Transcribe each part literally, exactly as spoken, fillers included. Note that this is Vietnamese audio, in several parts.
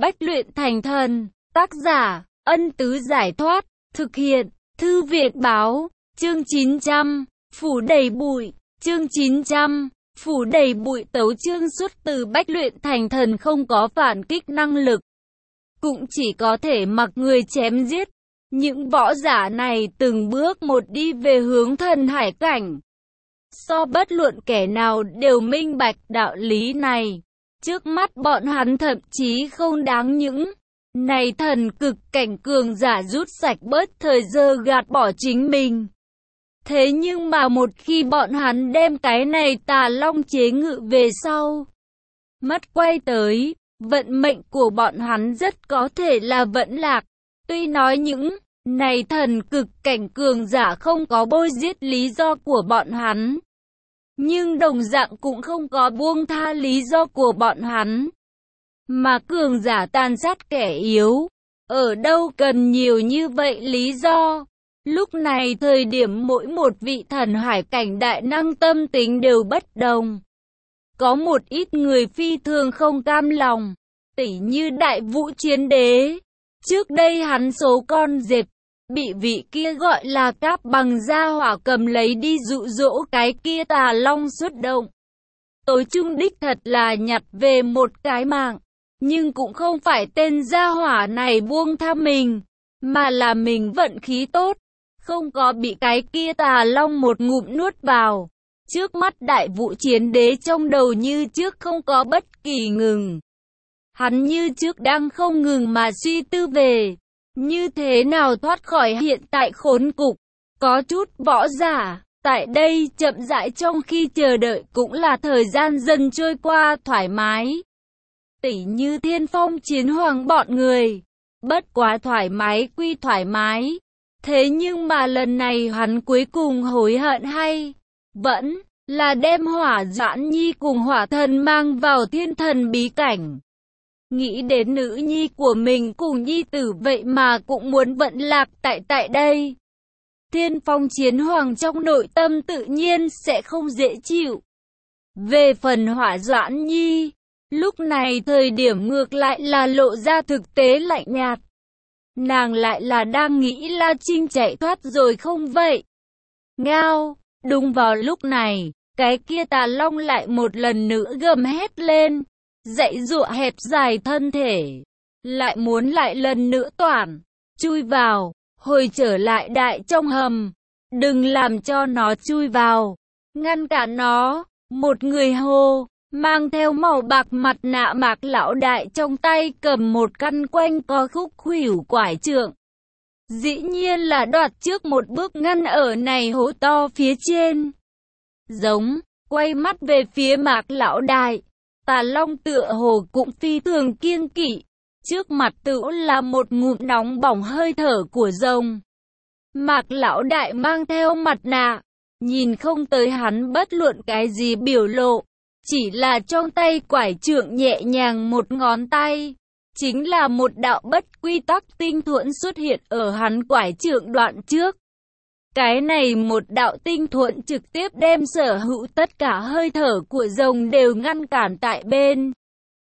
Bách luyện thành thần. Tác giả, Ân Tứ Giải Thoát. Thực hiện, Thư Viện Báo. Chương chín trăm, Phủ Đầy Bụi. Chương chín trăm, Phủ Đầy Bụi. Tấu chương xuất từ Bách luyện thành thần không có phản kích năng lực, cũng chỉ có thể mặc người chém giết. Những võ giả này từng bước một đi về hướng thần hải cảnh. So bất luận kẻ nào đều minh bạch đạo lý này. Trước mắt bọn hắn thậm chí không đáng những này thần cực cảnh cường giả rút sạch bớt thời giờ gạt bỏ chính mình. Thế nhưng mà một khi bọn hắn đem cái này tà long chế ngự về sau, mất quay tới, vận mệnh của bọn hắn rất có thể là vẫn lạc. Tuy nói những này thần cực cảnh cường giả không có bôi giết lý do của bọn hắn, nhưng đồng dạng cũng không có buông tha lý do của bọn hắn. Mà cường giả tàn sát kẻ yếu, ở đâu cần nhiều như vậy lý do. Lúc này thời điểm mỗi một vị thần hải cảnh đại năng tâm tính đều bất đồng. Có một ít người phi thường không cam lòng, tỉ như Đại Vũ Chiến Đế. Trước đây hắn số con dẹp, bị vị kia gọi là Cáp Bằng gia hỏa cầm lấy đi dụ dỗ cái kia tà long xuất động. Tối trung đích thật là nhặt về một cái mạng, nhưng cũng không phải tên gia hỏa này buông tha mình, mà là mình vận khí tốt, không có bị cái kia tà long một ngụm nuốt vào. Trước mắt Đại Vũ Chiến Đế trong đầu như trước không có bất kỳ ngừng. Hắn như trước đang không ngừng mà suy tư về như thế nào thoát khỏi hiện tại khốn cục. Có chút võ giả tại đây chậm rãi trong khi chờ đợi cũng là thời gian dần trôi qua thoải mái. Tỉ như Thiên Phong Chiến Hoàng bọn người, bất quá thoải mái quy thoải mái. Thế nhưng mà lần này hắn cuối cùng hối hận hay vẫn là đem Hỏa Doãn Nhi cùng Hỏa Thần mang vào thiên thần bí cảnh. Nghĩ đến nữ nhi của mình cùng nhi tử vậy mà cũng muốn vận lạc tại tại đây. Thiên Phong Chiến Hoàng trong nội tâm tự nhiên sẽ không dễ chịu. Về phần Hỏa Doãn Nhi, lúc này thời điểm ngược lại là lộ ra thực tế lạnh nhạt. Nàng lại là đang nghĩ La Trinh chạy thoát rồi không vậy? Ngao, đúng vào lúc này, cái kia tà long lại một lần nữa gầm hét lên. Dãy dụa hẹp dài thân thể, lại muốn lại lần nữa toản chui vào, hồi trở lại đại trong hầm. Đừng làm cho nó chui vào, ngăn cản nó. Một người hô, mang theo màu bạc mặt nạ Mạc lão đại trong tay cầm một căn quanh co khúc khuỷu quải trượng. Dĩ nhiên là đoạt trước một bước ngăn ở này hố to phía trên. Giống, quay mắt về phía Mạc lão đại. Tà long tựa hồ cũng phi thường kiêng kỵ. Trước mặt tựu là một ngụm nóng bỏng hơi thở của rồng. Mạc lão đại mang theo mặt nạ, nhìn không tới hắn bất luận cái gì biểu lộ. Chỉ là trong tay quải trượng nhẹ nhàng một ngón tay, chính là một đạo bất quy tắc tinh thuẫn xuất hiện ở hắn quải trượng đoạn trước. Cái này một đạo tinh thuẫn trực tiếp đem sở hữu tất cả hơi thở của rồng đều ngăn cản tại bên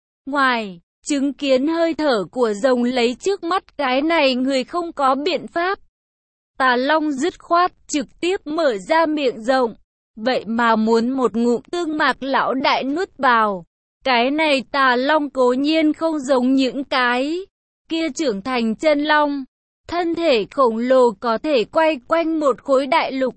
ngoài. Chứng kiến hơi thở của rồng lấy trước mắt cái này người không có biện pháp. Tà long dứt khoát trực tiếp mở ra miệng rộng, vậy mà muốn một ngụm tương Mạc lão đại nuốt vào. Cái này tà long cố nhiên không giống những cái kia trưởng thành chân long. Thân thể khổng lồ có thể quay quanh một khối đại lục.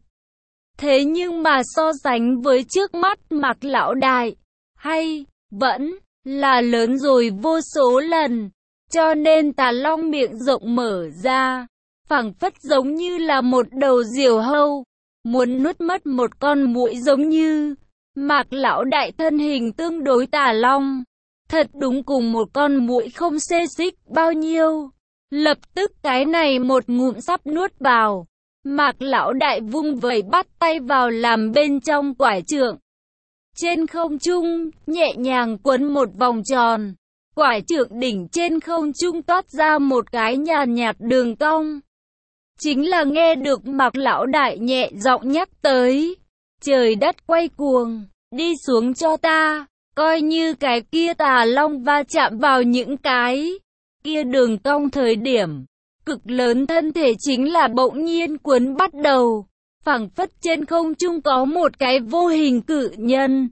Thế nhưng mà so sánh với trước mắt Mạc lão đại, hay vẫn là lớn rồi vô số lần. Cho nên tà long miệng rộng mở ra, phảng phất giống như là một đầu diều hâu, muốn nuốt mất một con muỗi giống như. Mạc lão đại thân hình tương đối tà long, thật đúng cùng một con muỗi không xê xích bao nhiêu. Lập tức cái này một ngụm sắp nuốt vào. Mạc lão đại vung vẩy bắt tay vào làm bên trong quải trượng. Trên không trung, nhẹ nhàng quấn một vòng tròn. Quải trượng đỉnh trên không trung toát ra một cái nhàn nhạt đường cong. Chính là nghe được Mạc lão đại nhẹ giọng nhắc tới. Trời đất quay cuồng, đi xuống cho ta. Coi như cái kia tà long va chạm vào những cái kia đường cong thời điểm, cực lớn thân thể chính là bỗng nhiên cuốn bắt đầu, phảng phất trên không trung có một cái vô hình cự nhân.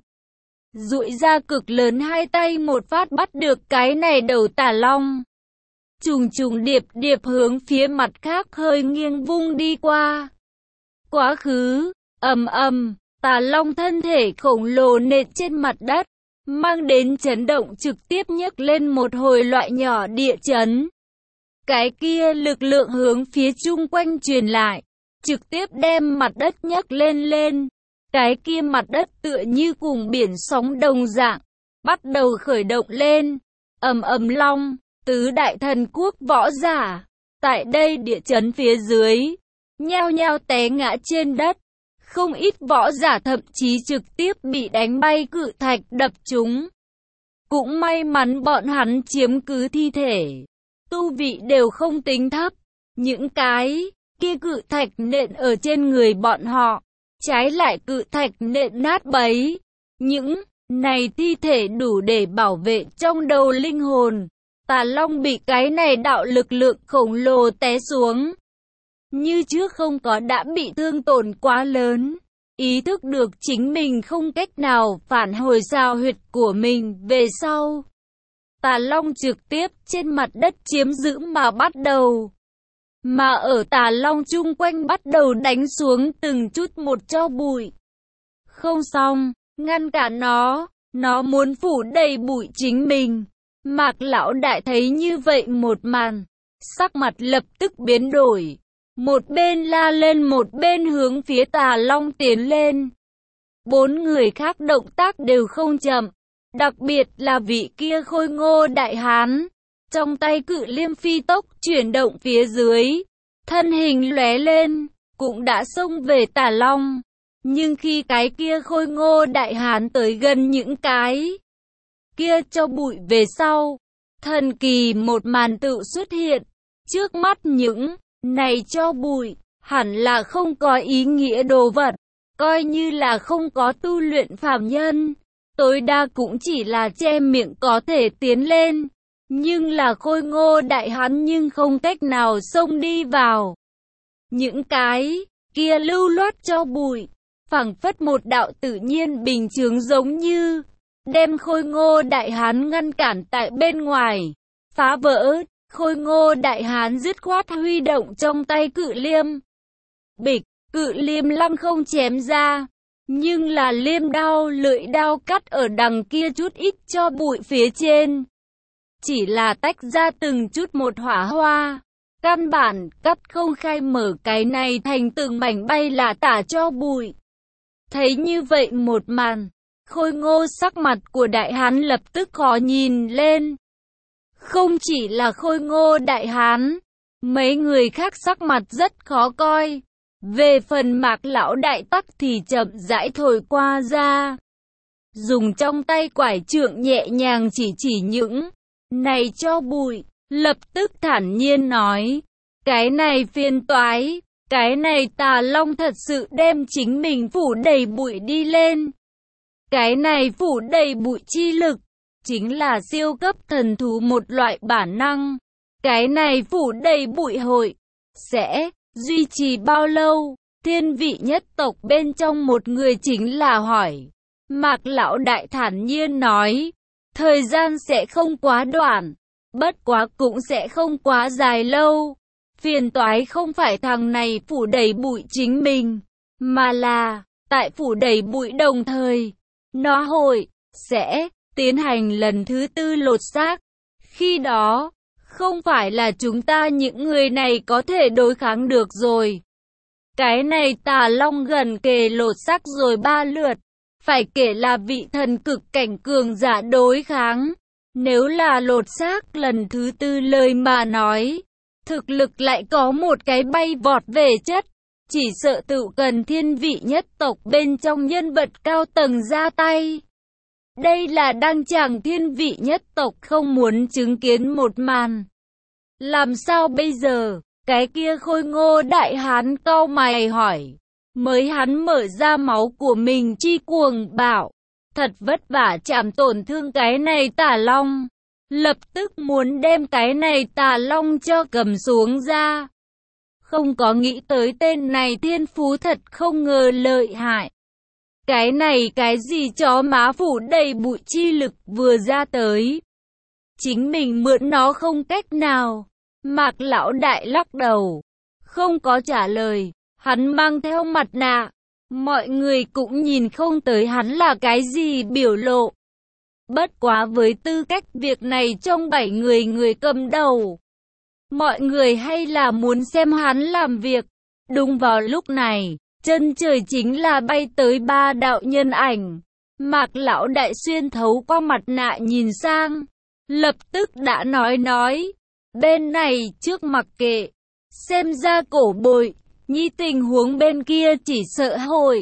Duỗi ra cực lớn hai tay một phát bắt được cái này đầu tà long. Trùng trùng điệp điệp hướng phía mặt khác hơi nghiêng vung đi qua. Quá khứ, ầm ầm, tà long thân thể khổng lồ nện trên mặt đất, mang đến chấn động trực tiếp nhấc lên một hồi loại nhỏ địa chấn. Cái kia lực lượng hướng phía chung quanh truyền lại, trực tiếp đem mặt đất nhấc lên lên. Cái kia mặt đất tựa như cùng biển sóng đồng dạng, bắt đầu khởi động lên. Ầm ầm long, tứ đại thần quốc võ giả, tại đây địa chấn phía dưới, nhao nhao té ngã trên đất. Không ít võ giả thậm chí trực tiếp bị đánh bay cự thạch đập trúng. Cũng may mắn bọn hắn chiếm cứ thi thể, tu vị đều không tính thấp. Những cái kia cự thạch nện ở trên người bọn họ, trái lại cự thạch nện nát bấy. Những này thi thể đủ để bảo vệ trong đầu linh hồn. Tà long bị cái này đạo lực lượng khổng lồ té xuống, như trước không có đã bị thương tổn quá lớn. Ý thức được chính mình không cách nào phản hồi sao huyệt của mình về sau, tà long trực tiếp trên mặt đất chiếm giữ mà bắt đầu. Mà ở tà long chung quanh bắt đầu đánh xuống từng chút một cho bụi. Không xong, ngăn cản nó, nó muốn phủ đầy bụi chính mình. Mạc lão đại thấy như vậy một màn, sắc mặt lập tức biến đổi. Một bên la lên một bên hướng phía tà long tiến lên. Bốn người khác động tác đều không chậm, đặc biệt là vị kia khôi ngô đại hán. Trong tay cự liêm phi tốc chuyển động phía dưới, thân hình lóe lên, cũng đã xông về tà long. Nhưng khi cái kia khôi ngô đại hán tới gần những cái kia cho bụi về sau, thần kỳ một màn tự xuất hiện. Trước mắt những này cho bụi, hẳn là không có ý nghĩa đồ vật, coi như là không có tu luyện phàm nhân, tối đa cũng chỉ là che miệng có thể tiến lên. Nhưng là khôi ngô đại hán nhưng không cách nào xông đi vào. Những cái kia lưu loát cho bụi, phảng phất một đạo tự nhiên bình chướng giống như đem khôi ngô đại hán ngăn cản tại bên ngoài, phá vỡ. Khôi ngô đại hán dứt khoát huy động trong tay cự liêm. Bịch, cự liêm lăng không chém ra, nhưng là liêm đao lưỡi đao cắt ở đằng kia chút ít cho bụi phía trên. Chỉ là tách ra từng chút một hỏa hoa, căn bản cắt không khai mở cái này thành từng mảnh bay là tả cho bụi. Thấy như vậy một màn, khôi ngô sắc mặt của đại hán lập tức khó nhìn lên. Không chỉ là khôi ngô đại hán, mấy người khác sắc mặt rất khó coi. Về phần Mạc lão đại tắc thì chậm rãi thổi qua ra, dùng trong tay quải trượng nhẹ nhàng chỉ chỉ những này cho bụi, lập tức thản nhiên nói, cái này phiền toái, cái này tà long thật sự đem chính mình phủ đầy bụi đi lên. Cái này phủ đầy bụi chi lực, chính là siêu cấp thần thú một loại bản năng. Cái này phủ đầy bụi hội, sẽ duy trì bao lâu? Thiên vị nhất tộc bên trong một người chính là hỏi. Mạc lão đại thản nhiên nói, thời gian sẽ không quá đoạn, bất quá cũng sẽ không quá dài lâu. Phiền toái không phải thằng này phủ đầy bụi chính mình, mà là, tại phủ đầy bụi đồng thời, nó hội, sẽ tiến hành lần thứ tư lột xác. Khi đó, không phải là chúng ta những người này có thể đối kháng được rồi. Cái này tà long gần kề lột xác rồi ba lượt, phải kể là vị thần cực cảnh cường giả đối kháng. Nếu là lột xác lần thứ tư lời mà nói, thực lực lại có một cái bay vọt về chất, chỉ sợ tự cần thiên vị nhất tộc bên trong nhân vật cao tầng ra tay. Đây là đăng tràng thiên vị nhất tộc không muốn chứng kiến một màn. Làm sao bây giờ? Cái kia khôi ngô đại hán cau mày hỏi. Mới hắn mở ra máu của mình chi cuồng bảo, thật vất vả chạm tổn thương cái này tà long. lập tức muốn đem cái này Tà Long cho cầm xuống ra. Không có nghĩ tới tên này thiên phú thật không ngờ lợi hại. Cái này cái gì chó má phủ đầy bụi chi lực vừa ra tới. Chính mình mượn nó không cách nào. Mạc lão đại lắc đầu. Không có trả lời. Hắn mang theo mặt nạ. Mọi người cũng nhìn không tới hắn là cái gì biểu lộ. Bất quá với tư cách việc này trong bảy người người cầm đầu. Mọi người hay là muốn xem hắn làm việc. Đúng vào lúc này, chân trời chính là bay tới ba đạo nhân ảnh. Mạc lão đại xuyên thấu qua mặt nạ nhìn sang. Lập tức đã nói nói. Bên này trước mặc kệ. Xem ra Cổ Bội Nhi tình huống bên kia chỉ sợ hội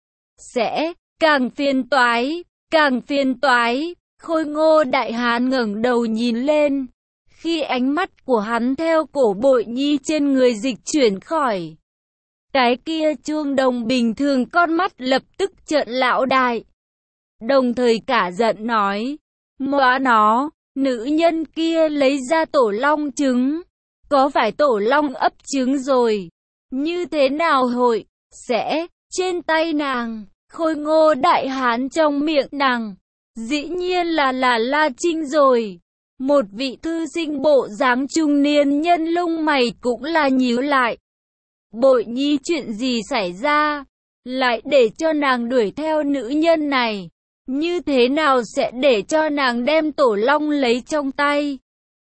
sẽ càng phiền toái, càng phiền toái. Khôi Ngô đại hán ngẩng đầu nhìn lên. Khi ánh mắt của hắn theo Cổ Bội Nhi trên người dịch chuyển khỏi cái kia chuông đồng bình thường, con mắt lập tức trợn lão đại. Đồng thời cả giận nói, móa nó, nữ nhân kia lấy ra tổ long trứng. Có phải tổ long ấp trứng rồi? Như thế nào hội sẽ trên tay nàng? Khôi Ngô đại hán trong miệng nàng dĩ nhiên là là La Trinh rồi. Một vị thư sinh bộ dáng trung niên nhân lông mày cũng là nhíu lại. Bội Nhi chuyện gì xảy ra? Lại để cho nàng đuổi theo nữ nhân này. Như thế nào sẽ để cho nàng đem tổ long lấy trong tay?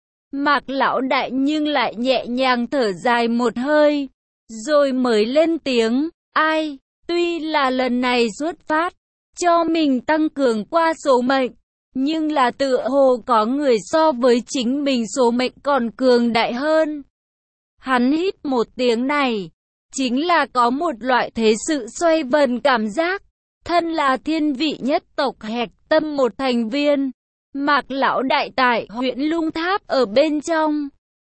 Mạc lão đại nhưng lại nhẹ nhàng thở dài một hơi. Rồi mới lên tiếng. Ai? Tuy là lần này xuất phát cho mình tăng cường qua số mệnh. Nhưng là tựa hồ có người so với chính mình số mệnh còn cường đại hơn. Hắn hít một tiếng này. Chính là có một loại thế sự xoay vần cảm giác. Thân là thiên vị nhất tộc Hạch Tâm một thành viên. Mạc lão đại tại huyện Lung Tháp ở bên trong.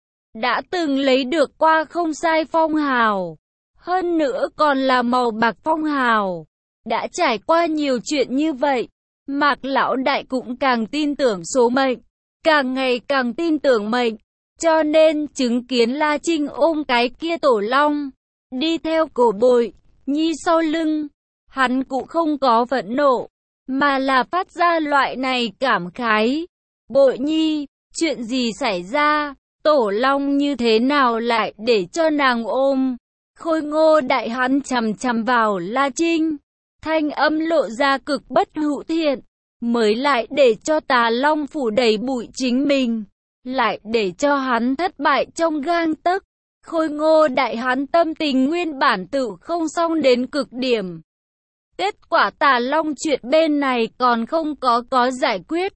Đã từng lấy được qua không sai phong hào. Hơn nữa còn là màu bạc phong hào. Đã trải qua nhiều chuyện như vậy. Mạc lão đại cũng càng tin tưởng số mệnh. Càng ngày càng tin tưởng mệnh. Cho nên chứng kiến La Trinh ôm cái kia tổ long. Đi theo Cổ Bội Nhi sau lưng. Hắn cũng không có phẫn nộ. Mà là phát ra loại này cảm khái. Bội Nhi, chuyện gì xảy ra? Tổ long như thế nào lại để cho nàng ôm? Khôi Ngô đại hắn chằm chằm vào La Trinh. Thanh âm lộ ra cực bất hữu thiện. Mới lại để cho Tà Long phủ đầy bụi chính mình. Lại để cho hắn thất bại trong gang tấc. Khôi Ngô đại hắn tâm tình nguyên bản tự không xong đến cực điểm. Kết quả Tà Long chuyện bên này còn không có có giải quyết.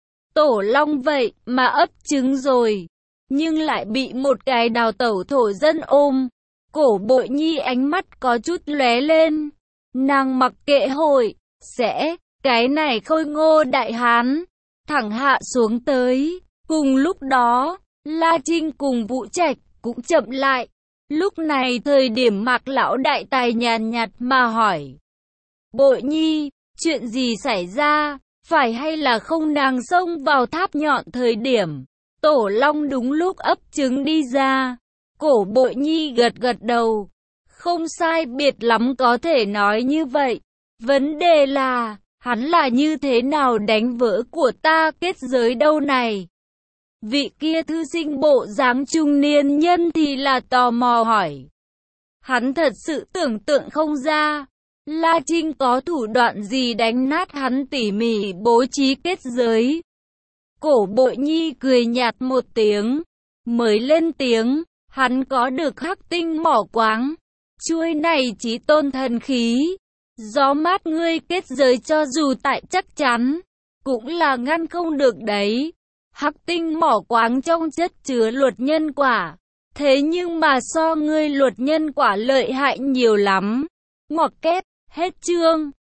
Tổ long vậy mà ấp trứng rồi. Nhưng lại bị một cái đào tẩu thổ dân ôm. Cổ Bội Nhi ánh mắt có chút lóe lên. Nàng mặc kệ hội sẽ cái này Khôi Ngô đại hán thẳng hạ xuống tới. Cùng lúc đó La Trinh cùng Vũ Trạch cũng chậm lại. Lúc này thời điểm Mạc lão đại tài nhàn nhạt mà hỏi. Bội Nhi, chuyện gì xảy ra? Phải hay là không nàng xông vào tháp nhọn thời điểm tổ long đúng lúc ấp trứng đi ra? Cổ Bội Nhi gật gật đầu. Không sai biệt lắm có thể nói như vậy. Vấn đề là, hắn là như thế nào đánh vỡ của ta kết giới đâu này? Vị kia thư sinh bộ dáng trung niên nhân thì là tò mò hỏi. Hắn thật sự tưởng tượng không ra. La Trinh có thủ đoạn gì đánh nát hắn tỉ mỉ bố trí kết giới? Cổ Bội Nhi cười nhạt một tiếng. Mới lên tiếng. Hắn có được Hắc Tinh mỏ quáng. Chuôi này chí tôn thần khí. Gió mát ngươi kết giới cho dù tại chắc chắn. Cũng là ngăn không được đấy. Hắc Tinh mỏ quáng trong chất chứa luật nhân quả. Thế nhưng mà so ngươi luật nhân quả lợi hại nhiều lắm. Ngoặc kép, hết chương.